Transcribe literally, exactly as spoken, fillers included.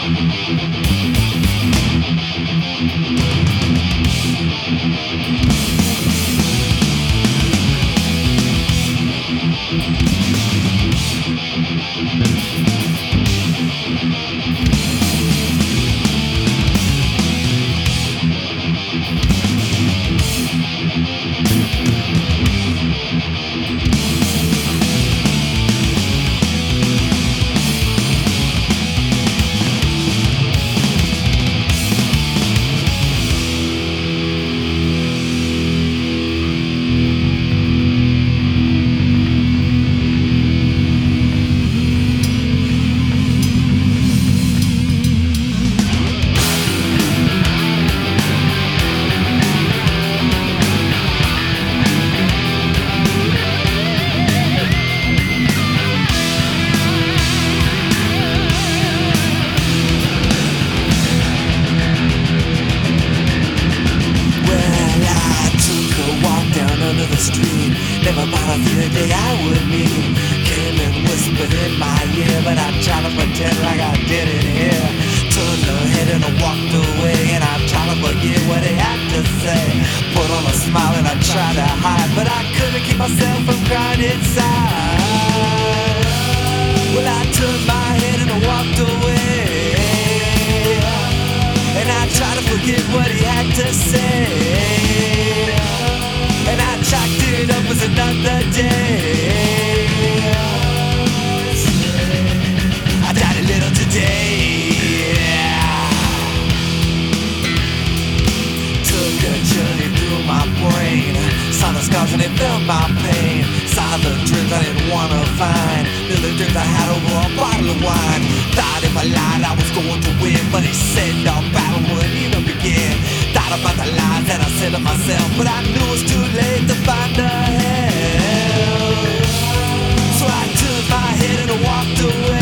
Never thought I'd see the day I would meet. Came and whispered in my ear, but I tried to pretend like I didn't hear. Turned her head and I walked away, and I tried to forget what he had to say. Put on a smile and I tried to hide, but I couldn't keep myself from crying inside. Well, I turned my head and I walked away, and I tried to forget what he had to say. And I chalked it up as another day. I died a little today. Took a journey through my brain, saw the scars and it felt my pain. Saw the dreams I didn't wanna find, knew the dreams I had over a bottle of wine. Thought if I lied I was going to win, but he said no battle wouldn't even begin. Thought about the lies that I said to myself, but I knew it was too late to find the hell. So I turned my head and I walked away.